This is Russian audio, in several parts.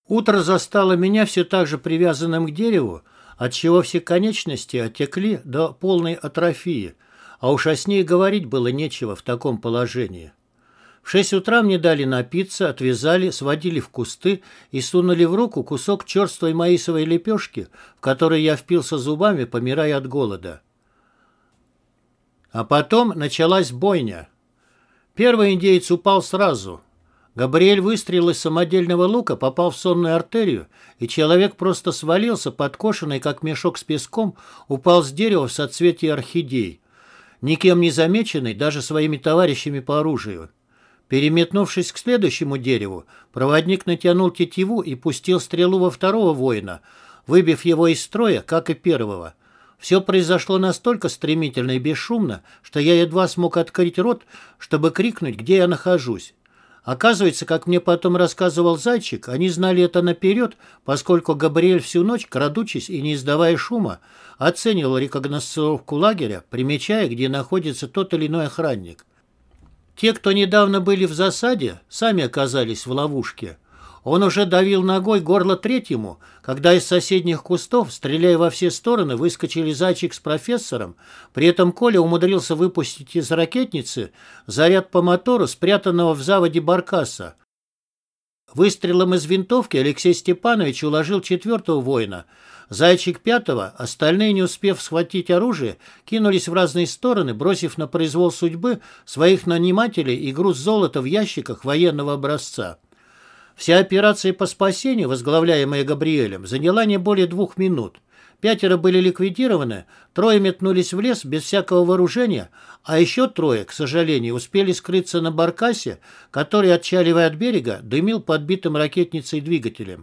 Утро застало меня все так же привязанным к дереву, отчего все конечности отекли до полной атрофии, а уж о сне и говорить было нечего в таком положении. В 6 утра мне дали напиться, отвязали, сводили в кусты и сунули в руку кусок черствой маисовой лепешки, в которой я впился зубами, помирая от голода. А потом началась бойня. Первый индеец упал сразу. Габриэль выстрелил из самодельного лука, попал в сонную артерию, и человек просто свалился, подкошенный, как мешок с песком, упал с дерева в соцветие орхидей, никем не замеченный, даже своими товарищами по оружию. Переметнувшись к следующему дереву, проводник натянул тетиву и пустил стрелу во второго воина, выбив его из строя, как и первого. Все произошло настолько стремительно и бесшумно, что я едва смог открыть рот, чтобы крикнуть, где я нахожусь. Оказывается, как мне потом рассказывал Зайчик, они знали это наперед, поскольку Габриэль всю ночь, крадучись и не издавая шума, оценивал рекогносцировку лагеря, примечая, где находится тот или иной охранник. Те, кто недавно были в засаде, сами оказались в ловушке. Он уже давил ногой горло третьему, когда из соседних кустов, стреляя во все стороны, выскочили Зайчик с профессором. При этом Коля умудрился выпустить из ракетницы заряд по мотору, спрятанного в заводе баркаса. Выстрелом из винтовки Алексей Степанович уложил четвертого воина. Зайчик пятого, остальные, не успев схватить оружие, кинулись в разные стороны, бросив на произвол судьбы своих нанимателей и груз золота в ящиках военного образца. Вся операция по спасению, возглавляемая Габриэлем, заняла не более 2 минут. 5 были ликвидированы, 3 метнулись в лес без всякого вооружения, а еще 3, к сожалению, успели скрыться на баркасе, который, отчаливая от берега, дымил подбитым ракетницей двигателем.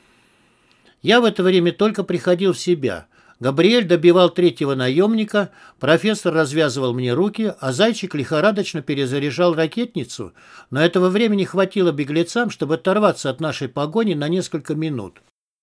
Я в это время только приходил в себя. Габриэль добивал 3-го наемника, профессор развязывал мне руки, а Зайчик лихорадочно перезаряжал ракетницу, но этого времени хватило беглецам, чтобы оторваться от нашей погони на несколько минут.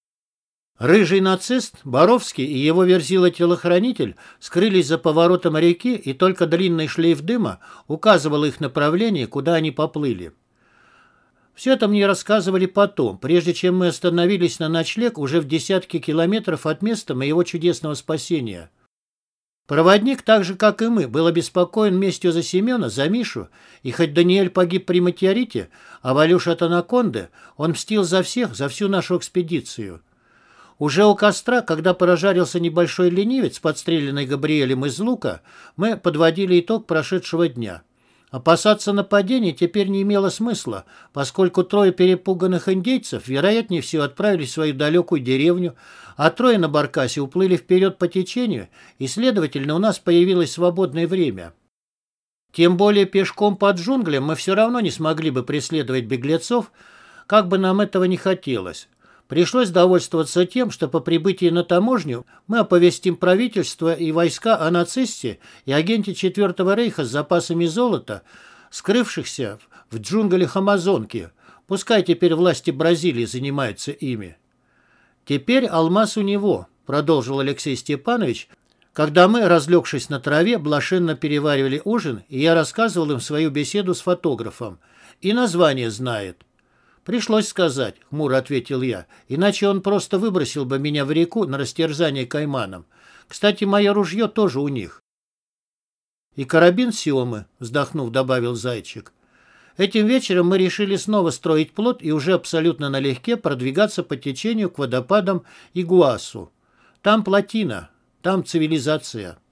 Рыжий нацист, Боровский и его верзила-телохранитель скрылись за поворотом реки, и только длинный шлейф дыма указывал их направление, куда они поплыли. Все это мне рассказывали потом, прежде чем мы остановились на ночлег уже в десятке километров от места моего чудесного спасения. Проводник, так же, как и мы, был обеспокоен местью за Семена, за Мишу, и хоть Даниэль погиб при метеорите, а Валюша от анаконды, он мстил за всех, за всю нашу экспедицию. Уже у костра, когда прожарился небольшой ленивец, подстреленный Габриэлем из лука, мы подводили итог прошедшего дня. Опасаться нападения теперь не имело смысла, поскольку 3 перепуганных индейцев, вероятнее всего, отправились в свою далекую деревню, а 3 на баркасе уплыли вперед по течению, и, следовательно, у нас появилось свободное время. Тем более пешком под джунглям мы все равно не смогли бы преследовать беглецов, как бы нам этого не хотелось. Пришлось довольствоваться тем, что по прибытии на таможню мы оповестим правительство и войска о нацисте и агенте Четвертого рейха с запасами золота, скрывшихся в джунглях Амазонки. Пускай теперь власти Бразилии занимаются ими. «Теперь алмаз у него», — продолжил Алексей Степанович, когда мы, разлегшись на траве, блаженно переваривали ужин, и я рассказывал им свою беседу с фотографом. «И название знает». «Пришлось сказать», — хмуро ответил я, «иначе он просто выбросил бы меня в реку на растерзание кайманам. Кстати, мое ружье тоже у них». «И карабин Сиомы», — вздохнув, добавил Зайчик. Этим вечером мы решили снова строить плот и уже абсолютно налегке продвигаться по течению к водопадам Игуасу. Там плотина, там цивилизация.